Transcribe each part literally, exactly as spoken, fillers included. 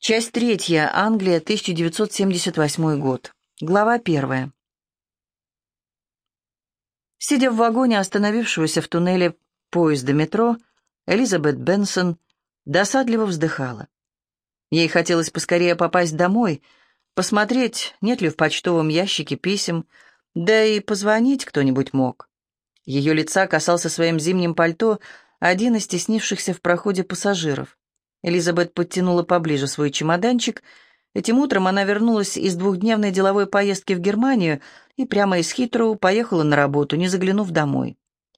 Часть третья. Англия, тысяча девятьсот семьдесят восьмой год. Глава первая. Сидя в вагоне остановившегося в туннеле поезда метро, Элизабет Бенсон досадливо вздыхала. Ей хотелось поскорее попасть домой, посмотреть, нет ли в почтовом ящике писем, да и позвонить кто-нибудь мог. Ее лица касался своим зимним пальто один из стеснившихся в проходе пассажиров. Элизабет подтянула поближе свой чемоданчик. Этим утром она вернулась из двухдневной деловой поездки в Германию и прямо из Хитроу поехала на работу, не заглянув домой.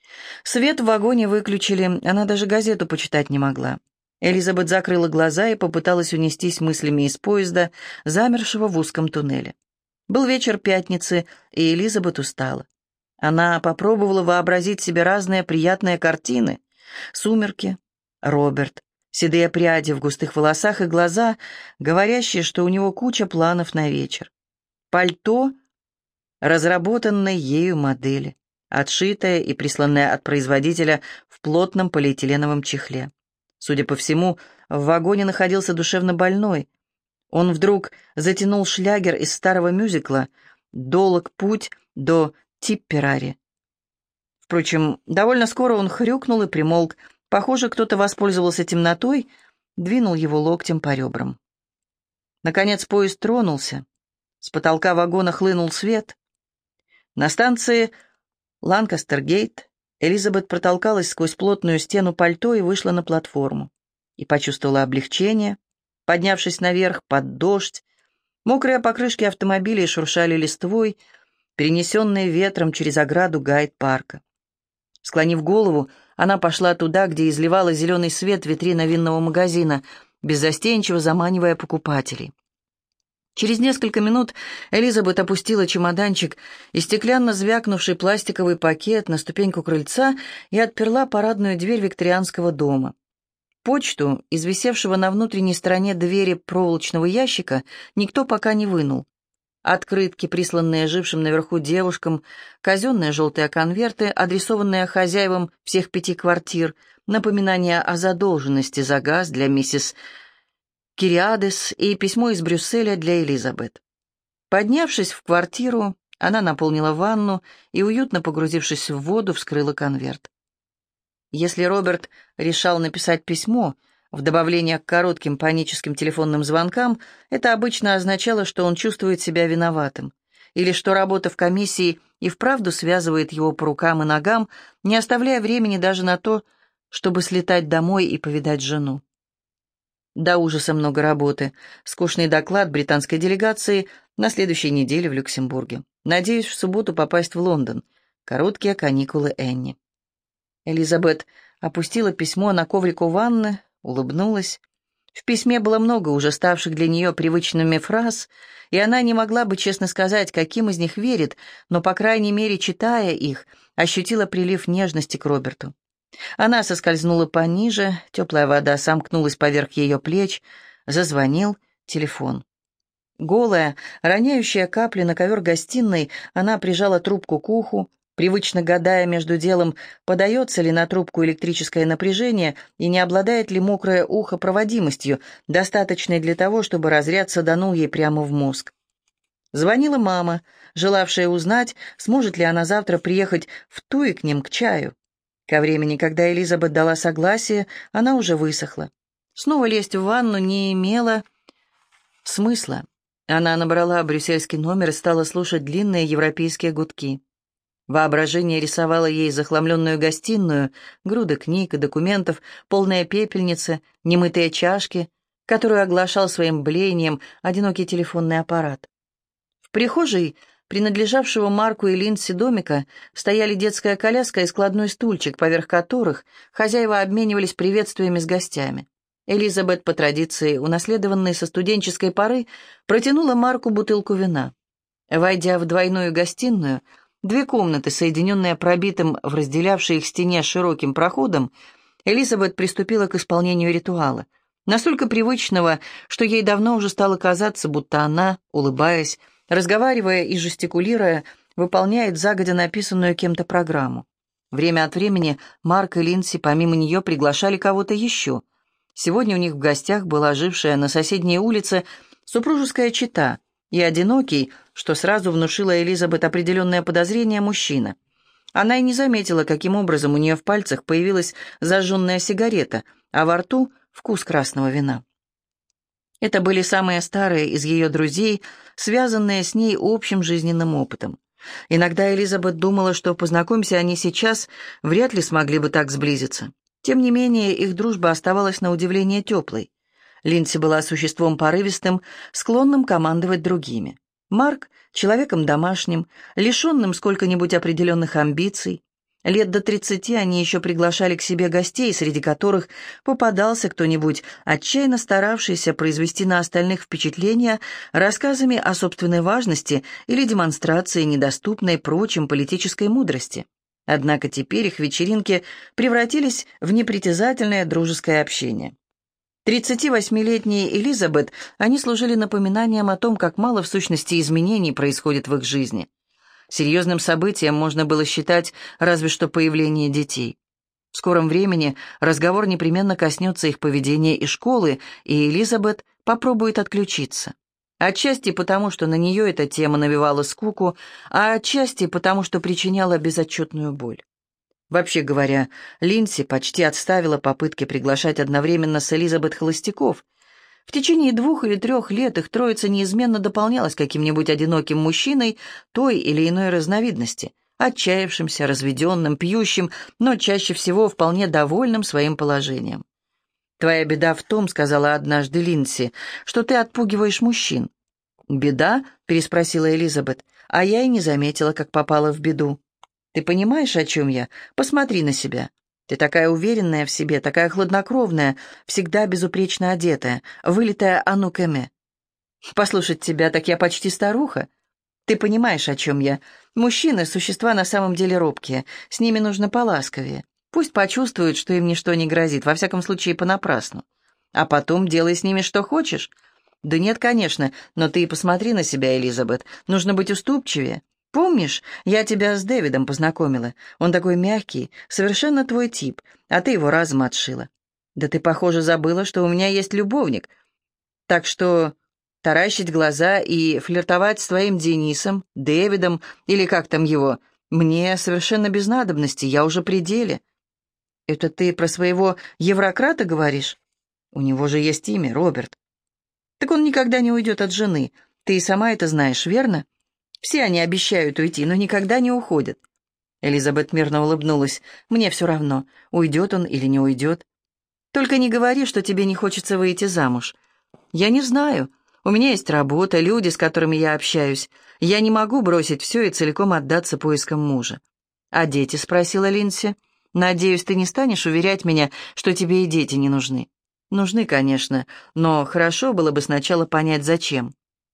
Свет в вагоне выключили, она даже газету почитать не могла. Элизабет закрыла глаза и попыталась унестись мыслями из поезда, замершего в узком туннеле. Был вечер пятницы, и Элизабет устала. Она попробовала вообразить себе разные приятные картины. Сумерки, Роберт, седые пряди в густых волосах и глаза, говорящие, что у него куча планов на вечер. Пальто разработанной ею модели, отшитое и присланное от производителя в плотном полиэтиленовом чехле. Судя по всему, в вагоне находился душевно больной. Он вдруг затянул шлягер из старого мюзикла «Долог путь до Типперари». Впрочем, довольно скоро он хрюкнул и примолк. Похоже, кто-то воспользовался темнотой, двинул его локтем по ребрам. Наконец поезд тронулся. С потолка вагона хлынул свет. На станции Ланкастер-Гейт Элизабет протолкалась сквозь плотную стену пальто и вышла на платформу. И почувствовала облегчение, поднявшись наверх под дождь. Мокрые покрышки автомобилей шуршали листвой, перенесенные ветром через ограду Гайд-парка. Склонив голову, она пошла туда, где изливала зеленый свет витрина винного магазина, беззастенчиво заманивая покупателей. Через несколько минут Элизабет опустила чемоданчик и стеклянно звякнувший пластиковый пакет на ступеньку крыльца и отперла парадную дверь викторианского дома. Почту, из висевшего на внутренней стороне двери проволочного ящика, никто пока не вынул. Открытки, присланные жившим наверху девушкам, казенные желтые конверты, адресованные хозяевам всех пяти квартир, напоминания о задолженности за газ для миссис Кириадес и письмо из Брюсселя для Элизабет. Поднявшись в квартиру, она наполнила ванну и, уютно погрузившись в воду, вскрыла конверт. Если Роберт решал написать письмо, в добавление к коротким паническим телефонным звонкам, это обычно означало, что он чувствует себя виноватым, или что работа в комиссии и вправду связывает его по рукам и ногам, не оставляя времени даже на то, чтобы слетать домой и повидать жену. До ужаса много работы. Скучный доклад британской делегации на следующей неделе в Люксембурге. Надеюсь, в субботу попасть в Лондон. Короткие каникулы Энни. Элизабет опустила письмо на коврик у ванны, улыбнулась. В письме было много уже ставших для нее привычными фраз, и она не могла бы честно сказать, каким из них верит, но, по крайней мере, читая их, ощутила прилив нежности к Роберту. Она соскользнула пониже, теплая вода сомкнулась поверх ее плеч, зазвонил телефон. Голая, роняющая капли на ковер гостиной, она прижала трубку к уху, привычно гадая между делом, подается ли на трубку электрическое напряжение и не обладает ли мокрое ухо проводимостью, достаточной для того, чтобы разряд саданул ей прямо в мозг. Звонила мама, желавшая узнать, сможет ли она завтра приехать в Туи к ним к чаю. Ко времени, когда Элизабет дала согласие, она уже высохла. Снова лезть в ванну не имело смысла. Она набрала брюссельский номер и стала слушать длинные европейские гудки. Воображение рисовало ей захламленную гостиную, груды книг и документов, полные пепельницы, немытые чашки, которую оглашал своим блеянием одинокий телефонный аппарат. В прихожей принадлежавшего Марку и Линдси домика стояли детская коляска и складной стульчик, поверх которых хозяева обменивались приветствиями с гостями. Элизабет, по традиции, унаследованной со студенческой поры, протянула Марку бутылку вина. Войдя в двойную гостиную, две комнаты, соединенные пробитым в разделявшей их стене широким проходом, Элизабет приступила к исполнению ритуала, настолько привычного, что ей давно уже стало казаться, будто она, улыбаясь, разговаривая и жестикулируя, выполняет загодя написанную кем-то программу. Время от времени Марк и Линдси помимо нее приглашали кого-то еще. Сегодня у них в гостях была жившая на соседней улице супружеская чета и одинокий, что сразу внушило Элизабет определенное подозрение, мужчина. Она и не заметила, каким образом у нее в пальцах появилась зажженная сигарета, а во рту вкус красного вина. Это были самые старые из ее друзей, связанные с ней общим жизненным опытом. Иногда Элизабет думала, что, познакомься они сейчас, вряд ли смогли бы так сблизиться. Тем не менее, их дружба оставалась на удивление теплой. Линдси была существом порывистым, склонным командовать другими. Марк — человеком домашним, лишенным сколько-нибудь определенных амбиций. Лет до тридцати они еще приглашали к себе гостей, среди которых попадался кто-нибудь, отчаянно старавшийся произвести на остальных впечатление рассказами о собственной важности или демонстрацией недоступной прочим политической мудрости. Однако теперь их вечеринки превратились в непритязательное дружеское общение. тридцативосьмилетней Элизабет они служили напоминанием о том, как мало в сущности изменений происходит в их жизни. Серьезным событием можно было считать разве что появление детей. В скором времени разговор непременно коснется их поведения и школы, и Элизабет попробует отключиться. Отчасти потому, что на нее эта тема навевала скуку, а отчасти потому, что причиняла безотчетную боль. Вообще говоря, Линдси почти отставила попытки приглашать одновременно с Элизабет холостяков. В течение двух или трех лет их троица неизменно дополнялась каким-нибудь одиноким мужчиной той или иной разновидности, отчаявшимся, разведенным, пьющим, но чаще всего вполне довольным своим положением. «Твоя беда в том, — сказала однажды Линдси, — что ты отпугиваешь мужчин». «Беда?» — переспросила Элизабет, а я и не заметила, как попала в беду. «Ты понимаешь, о чем я? Посмотри на себя. Ты такая уверенная в себе, такая хладнокровная, всегда безупречно одетая, вылитая анукэме. Послушать тебя, так я почти старуха. Ты понимаешь, о чем я. Мужчины — существа на самом деле робкие, с ними нужно поласковее. Пусть почувствуют, что им ничто не грозит, во всяком случае понапрасну. А потом делай с ними что хочешь. Да нет, конечно, но ты и посмотри на себя, Элизабет, нужно быть уступчивее. Помнишь, я тебя с Дэвидом познакомила? Он такой мягкий, совершенно твой тип, а ты его разом отшила. Да ты, похоже, забыла, что у меня есть любовник. Так что таращить глаза и флиртовать с твоим Денисом, Дэвидом, или как там его, мне совершенно без надобности, я уже при деле». «Это ты про своего еврократа говоришь? У него же есть имя, Роберт». «Так он никогда не уйдет от жены, ты и сама это знаешь, верно? Все они обещают уйти, но никогда не уходят». Элизабет мирно улыбнулась. «Мне все равно, уйдет он или не уйдет. Только не говори, что тебе не хочется выйти замуж. Я не знаю. У меня есть работа, люди, с которыми я общаюсь. Я не могу бросить все и целиком отдаться поискам мужа». «А дети?» — спросила Линдси. «Надеюсь, ты не станешь уверять меня, что тебе и дети не нужны». «Нужны, конечно, но хорошо было бы сначала понять, зачем».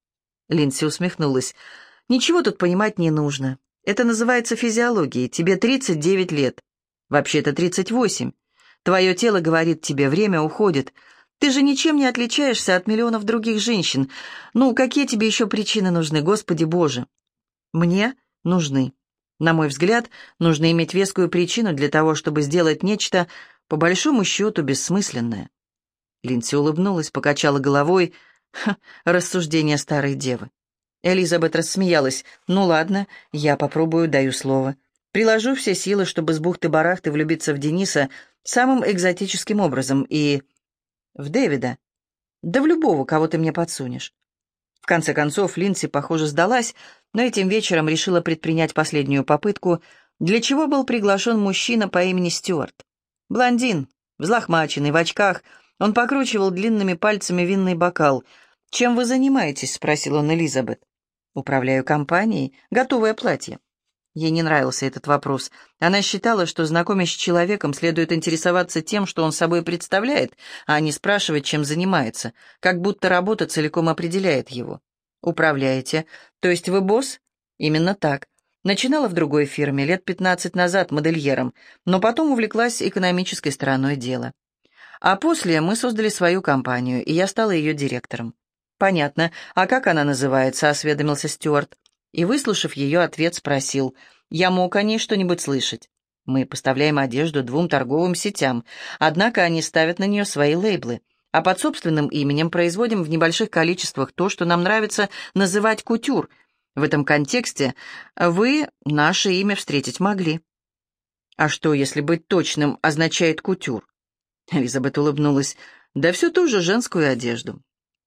Линдси усмехнулась. «Ничего тут понимать не нужно. Это называется физиологией. Тебе тридцать девять лет. Вообще-то тридцать восемь. Твое тело говорит тебе, время уходит. Ты же ничем не отличаешься от миллионов других женщин. Ну, какие тебе еще причины нужны, Господи Боже?» «Мне нужны. На мой взгляд, нужно иметь вескую причину для того, чтобы сделать нечто, по большому счету, бессмысленное». Линдси улыбнулась, покачала головой. Ха, рассуждение старой девы. Элизабет рассмеялась. «Ну ладно, я попробую, даю слово. Приложу все силы, чтобы с бухты-барахты влюбиться в Дениса самым экзотическим образом и... в Дэвида. Да в любого, кого ты мне подсунешь». В конце концов, Линдси, похоже, сдалась, но этим вечером решила предпринять последнюю попытку, для чего был приглашен мужчина по имени Стюарт. Блондин, взлохмаченный, в очках, он покручивал длинными пальцами винный бокал. «Чем вы занимаетесь?» — спросил он Элизабет. «Управляю компанией. Готовое платье». Ей не нравился этот вопрос. Она считала, что, знакомясь с человеком, следует интересоваться тем, что он собой представляет, а не спрашивать, чем занимается, как будто работа целиком определяет его. «Управляете? То есть вы босс?» «Именно так. Начинала в другой фирме, лет пятнадцать назад модельером, но потом увлеклась экономической стороной дела. А после мы создали свою компанию, и я стала ее директором». «Понятно. А как она называется?» — осведомился Стюарт. И, выслушав ее ответ, спросил, «Я мог о ней что-нибудь слышать?» Мы поставляем одежду двум торговым сетям, однако они ставят на нее свои лейблы, а под собственным именем производим в небольших количествах то, что нам нравится называть кутюр. В этом контексте вы наше имя встретить могли. А что, если быть точным, означает кутюр? Элизабет улыбнулась. Да всю ту же женскую одежду.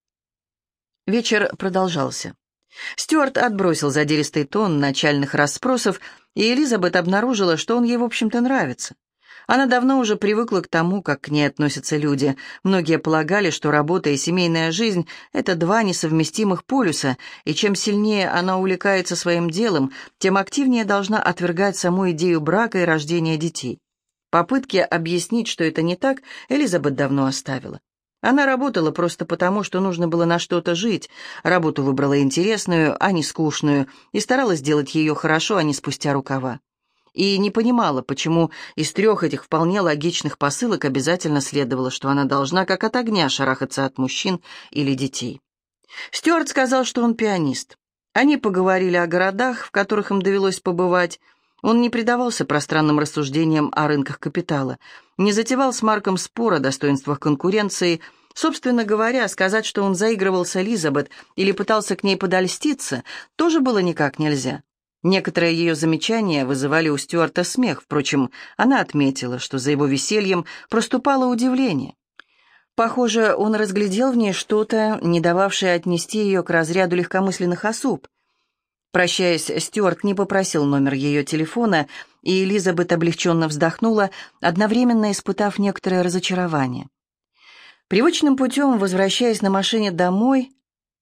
Вечер продолжался. Стюарт отбросил задиристый тон начальных расспросов, и Элизабет обнаружила, что он ей, в общем-то, нравится. Она давно уже привыкла к тому, как к ней относятся люди. Многие полагали, что работа и семейная жизнь — это два несовместимых полюса, и чем сильнее она увлекается своим делом, тем активнее должна отвергать саму идею брака и рождения детей. Попытки объяснить, что это не так, Элизабет давно оставила. Она работала просто потому, что нужно было на что-то жить. Работу выбрала интересную, а не скучную, и старалась делать ее хорошо, а не спустя рукава. И не понимала, почему из трех этих вполне логичных посылок обязательно следовало, что она должна как от огня шарахаться от мужчин или детей. Стюарт сказал, что он пианист. Они поговорили о городах, в которых им довелось побывать. Он не предавался пространным рассуждениям о рынках капитала, не затевал с Марком спор о достоинствах конкуренции. Собственно говоря, сказать, что он заигрывал с Элизабет или пытался к ней подольститься, тоже было никак нельзя. Некоторые ее замечания вызывали у Стюарта смех, впрочем, она отметила, что за его весельем проступало удивление. Похоже, он разглядел в ней что-то, не дававшее отнести ее к разряду легкомысленных особ. Прощаясь, Стюарт не попросил номер ее телефона, и Элизабет облегченно вздохнула, одновременно испытав некоторое разочарование. Привычным путем, возвращаясь на машине домой,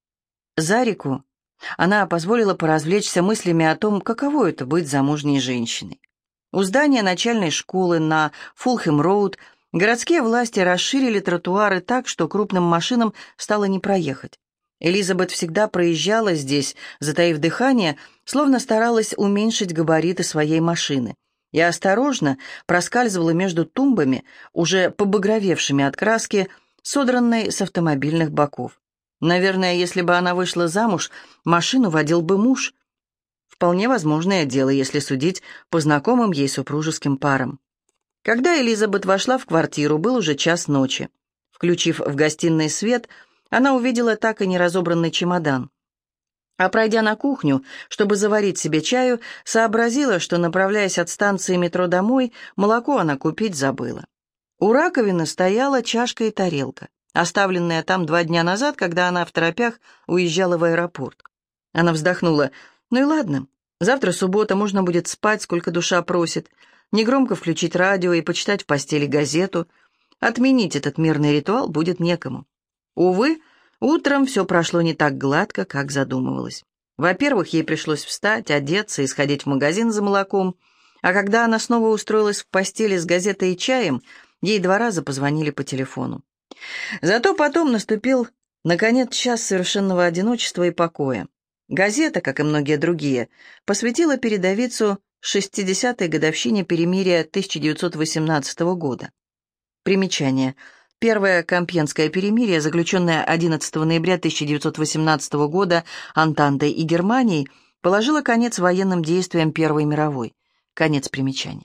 за реку, она позволила поразвлечься мыслями о том, каково это быть замужней женщиной. У здания начальной школы на Фулхэм-роуд городские власти расширили тротуары так, что крупным машинам стало не проехать. Элизабет всегда проезжала здесь, затаив дыхание, словно старалась уменьшить габариты своей машины, и осторожно проскальзывала между тумбами, уже побагровевшими от краски, содранной с автомобильных боков. Наверное, если бы она вышла замуж, машину водил бы муж. Вполне возможное дело, если судить по знакомым ей супружеским парам. Когда Элизабет вошла в квартиру, был уже час ночи. Включив в гостиной свет, она увидела так и не разобранный чемодан. А пройдя на кухню, чтобы заварить себе чаю, сообразила, что, направляясь от станции метро домой, молоко она купить забыла. У раковины стояла чашка и тарелка, оставленная там два дня назад, когда она в торопях уезжала в аэропорт. Она вздохнула. «Ну и ладно, завтра суббота, можно будет спать, сколько душа просит, негромко включить радио и почитать в постели газету. Отменить этот мирный ритуал будет некому». Увы, утром все прошло не так гладко, как задумывалось. Во-первых, ей пришлось встать, одеться и сходить в магазин за молоком, а когда она снова устроилась в постели с газетой и чаем, ей два раза позвонили по телефону. Зато потом наступил, наконец, час совершенного одиночества и покоя. Газета, как и многие другие, посвятила передовицу шестидесятой годовщине перемирия тысяча девятьсот восемнадцатого года. Примечание. Первое Компьенское перемирие, заключенное одиннадцатого ноября тысяча девятьсот восемнадцатого года Антантой и Германией, положило конец военным действиям Первой мировой. Конец примечания.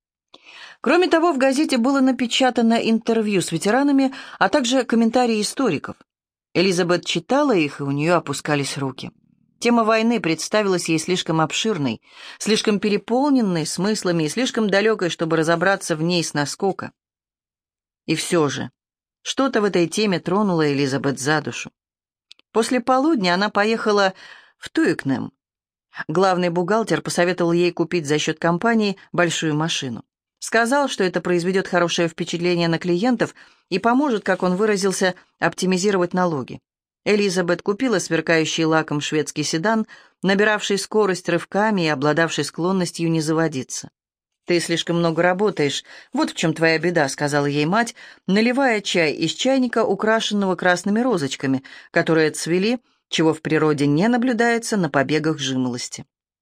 Кроме того, в газете было напечатано интервью с ветеранами, а также комментарии историков. Элизабет читала их, и у нее опускались руки. Тема войны представилась ей слишком обширной, слишком переполненной смыслами и слишком далекой, чтобы разобраться в ней с наскока. И все же, что-то в этой теме тронуло Элизабет за душу. После полудня она поехала в Туикнем. Главный бухгалтер посоветовал ей купить за счет компании большую машину. Сказал, что это произведет хорошее впечатление на клиентов и поможет, как он выразился, оптимизировать налоги. Элизабет купила сверкающий лаком шведский седан, набиравший скорость рывками и обладавший склонностью не заводиться. «Ты слишком много работаешь, вот в чем твоя беда», — сказала ей мать, наливая чай из чайника, украшенного красными розочками, которые цвели, чего в природе не наблюдается на побегах жимолости.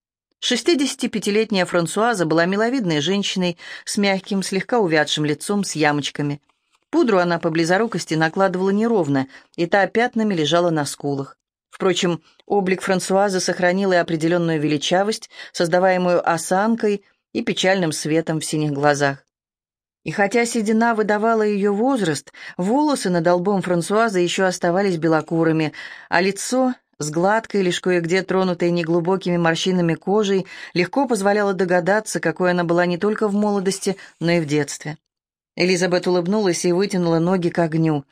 Шестидесятипятилетняя Франсуаза была миловидной женщиной с мягким, слегка увядшим лицом с ямочками. Пудру она по близорукости накладывала неровно, и та пятнами лежала на скулах. Впрочем, облик Франсуазы сохранил и определенную величавость, создаваемую осанкой и печальным светом в синих глазах. И хотя седина выдавала ее возраст, волосы над лбом Франсуазы еще оставались белокурыми, а лицо, с гладкой, лишь кое-где тронутой неглубокими морщинами кожей, легко позволяло догадаться, какой она была не только в молодости, но и в детстве. Элизабет улыбнулась и вытянула ноги к огню.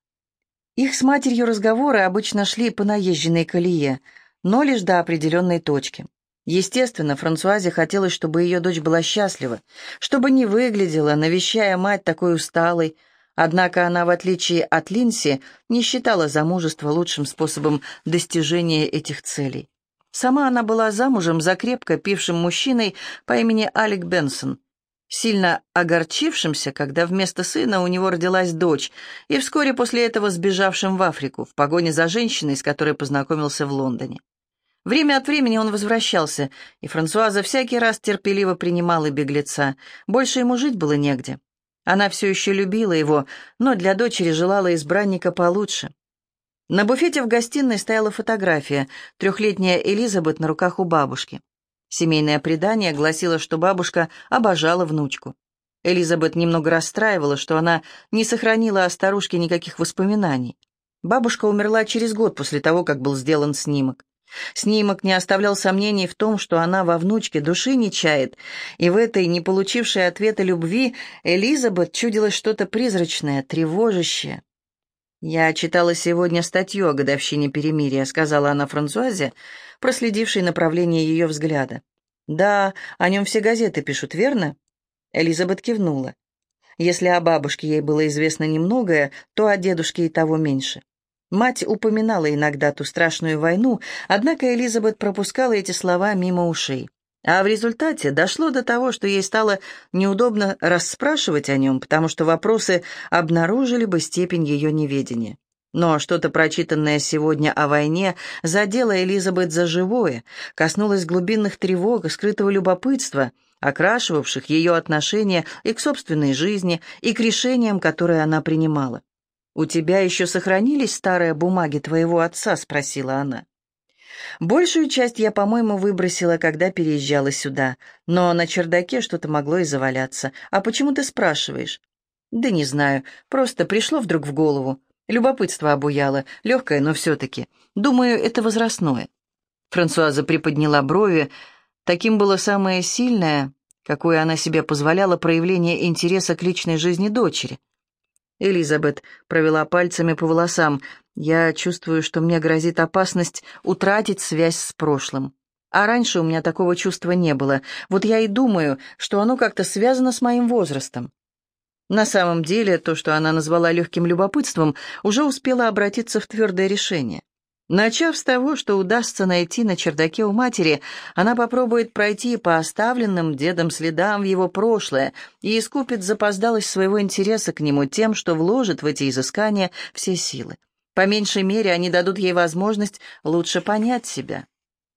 Их с матерью разговоры обычно шли по наезженной колее, но лишь до определенной точки. Естественно, Франсуазе хотелось, чтобы ее дочь была счастлива, чтобы не выглядела, навещая мать такой усталой. Однако она, в отличие от Линси, не считала замужество лучшим способом достижения этих целей. Сама она была замужем за крепко пившим мужчиной по имени Алек Бенсон, сильно огорчившимся, когда вместо сына у него родилась дочь, и вскоре после этого сбежавшим в Африку в погоне за женщиной, с которой познакомился в Лондоне. Время от времени он возвращался, и Франсуаза всякий раз терпеливо принимала беглеца. Больше ему жить было негде. Она все еще любила его, но для дочери желала избранника получше. На буфете в гостиной стояла фотография, трехлетняя Элизабет на руках у бабушки. Семейное предание гласило, что бабушка обожала внучку. Элизабет немного расстраивала, что она не сохранила о старушке никаких воспоминаний. Бабушка умерла через год после того, как был сделан снимок. Снимок не оставлял сомнений в том, что она во внучке души не чает, и в этой, не получившей ответа любви, Элизабет чудилось что-то призрачное, тревожащее. «Я читала сегодня статью о годовщине перемирия», — сказала она Франсуазе, проследившей направление ее взгляда. «Да, о нем все газеты пишут, верно?» Элизабет кивнула. Если о бабушке ей было известно немногое, то о дедушке и того меньше. Мать упоминала иногда ту страшную войну, однако Элизабет пропускала эти слова мимо ушей. А в результате дошло до того, что ей стало неудобно расспрашивать о нем, потому что вопросы обнаружили бы степень ее неведения. Но что-то, прочитанное сегодня о войне, задело Элизабет за живое, коснулось глубинных тревог и скрытого любопытства, окрашивавших ее отношения и к собственной жизни, и к решениям, которые она принимала. «У тебя еще сохранились старые бумаги твоего отца?» — спросила она. «Большую часть я, по-моему, выбросила, когда переезжала сюда, но на чердаке что-то могло и заваляться. А почему ты спрашиваешь?» «Да не знаю, просто пришло вдруг в голову. Любопытство обуяло, легкое, но все-таки. Думаю, это возрастное». Франсуаза приподняла брови. Таким было самое сильное, какое она себе позволяла, проявление интереса к личной жизни дочери. Элизабет провела пальцами по волосам. «Я чувствую, что мне грозит опасность утратить связь с прошлым. А раньше у меня такого чувства не было. Вот я и думаю, что оно как-то связано с моим возрастом». На самом деле, то, что она назвала легким любопытством, уже успело обратиться в твердое решение. Начав с того, что удастся найти на чердаке у матери, она попробует пройти по оставленным дедом следам в его прошлое и искупит запоздалость своего интереса к нему тем, что вложит в эти изыскания все силы. По меньшей мере, они дадут ей возможность лучше понять себя.